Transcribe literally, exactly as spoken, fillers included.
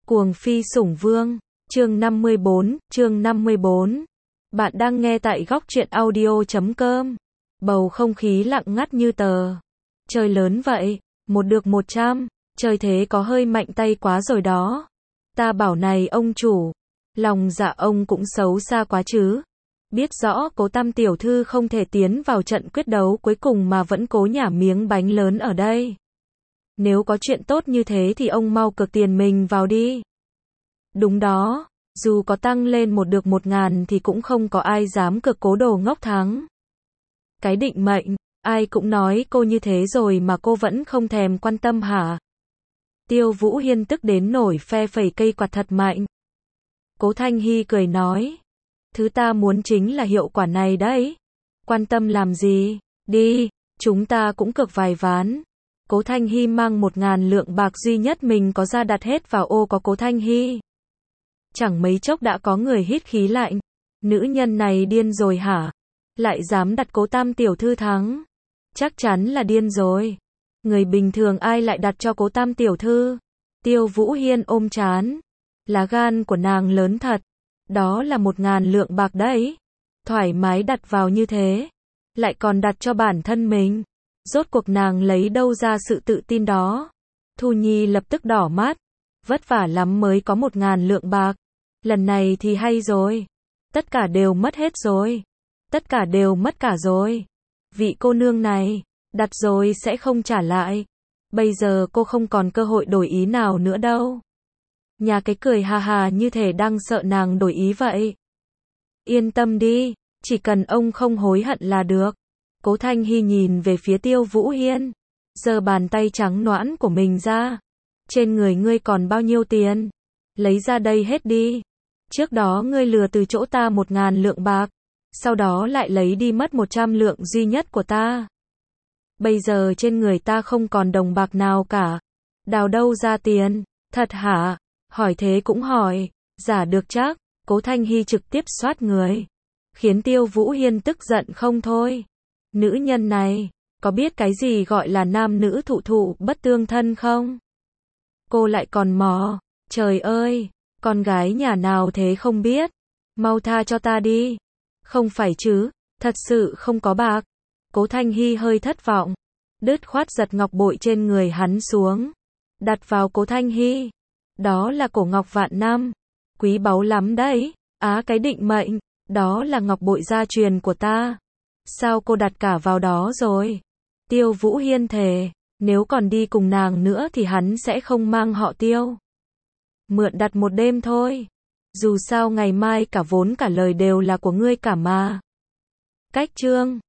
Cuồng phi sủng vương, chương năm mươi bốn, chương năm mươi bốn. Bạn đang nghe tại góc truyện audio chấm com. Bầu không khí lặng ngắt như tờ. Trời lớn vậy, một được một trăm, trời thế có hơi mạnh tay quá rồi đó. Ta bảo này ông chủ, lòng dạ ông cũng xấu xa quá chứ. Biết rõ Cố Tam tiểu thư không thể tiến vào trận quyết đấu cuối cùng mà vẫn cố nhả miếng bánh lớn ở đây. Nếu có chuyện tốt như thế thì ông mau cược tiền mình vào đi. Đúng đó, dù có tăng lên một được một ngàn thì cũng không có ai dám cược Cố đồ ngốc thắng. Cái định mệnh, ai cũng nói cô như thế rồi mà cô vẫn không thèm quan tâm hả? Tiêu Vũ Hiên tức đến nổi phe phẩy cây quạt thật mạnh. Cố Thanh Hy cười nói, thứ ta muốn chính là hiệu quả này đấy. Quan tâm làm gì, đi, chúng ta cũng cược vài ván. Cố Thanh Hy mang một ngàn lượng bạc duy nhất mình có ra đặt hết vào ô có Cố Thanh Hy. Chẳng mấy chốc đã có người hít khí lạnh. Nữ nhân này điên rồi hả? Lại dám đặt Cố Tam tiểu thư thắng. Chắc chắn là điên rồi. Người bình thường ai lại đặt cho Cố Tam tiểu thư? Tiêu Vũ Hiên ôm trán. Lá gan của nàng lớn thật. Đó là một ngàn lượng bạc đấy. Thoải mái đặt vào như thế. Lại còn đặt cho bản thân mình. Rốt cuộc nàng lấy đâu ra sự tự tin đó? Thu Nhi lập tức đỏ mắt. Vất vả lắm mới có một ngàn lượng bạc. Lần này thì hay rồi. Tất cả đều mất hết rồi. Tất cả đều mất cả rồi. Vị cô nương này, đặt rồi sẽ không trả lại. Bây giờ cô không còn cơ hội đổi ý nào nữa đâu. Nhà cái cười hà hà như thể đang sợ nàng đổi ý vậy. Yên tâm đi, chỉ cần ông không hối hận là được. Cố Thanh Hy nhìn về phía Tiêu Vũ Hiên, giơ bàn tay trắng nõn của mình ra. Trên người ngươi còn bao nhiêu tiền? Lấy ra đây hết đi. Trước đó ngươi lừa từ chỗ ta một ngàn lượng bạc, sau đó lại lấy đi mất một trăm lượng duy nhất của ta. Bây giờ trên người ta không còn đồng bạc nào cả. Đào đâu ra tiền? Thật hả? Hỏi thế cũng hỏi, giả được chắc. Cố Thanh Hy trực tiếp xoát người, khiến Tiêu Vũ Hiên tức giận không thôi. Nữ nhân này, có biết cái gì gọi là nam nữ thụ thụ bất tương thân không? Cô lại còn mò, trời ơi, con gái nhà nào thế không biết, mau tha cho ta đi. Không phải chứ, thật sự không có bạc. Cố Thanh Hy hơi thất vọng, đứt khoát giật ngọc bội trên người hắn xuống, đặt vào Cố Thanh Hy. Đó là cổ ngọc vạn năm, quý báu lắm đấy. Á cái định mệnh, đó là ngọc bội gia truyền của ta. Sao cô đặt cả vào đó rồi? Tiêu Vũ Hiên thề, nếu còn đi cùng nàng nữa thì hắn sẽ không mang họ Tiêu. Mượn đặt một đêm thôi. Dù sao ngày mai cả vốn cả lời đều là của ngươi cả mà. Cách chương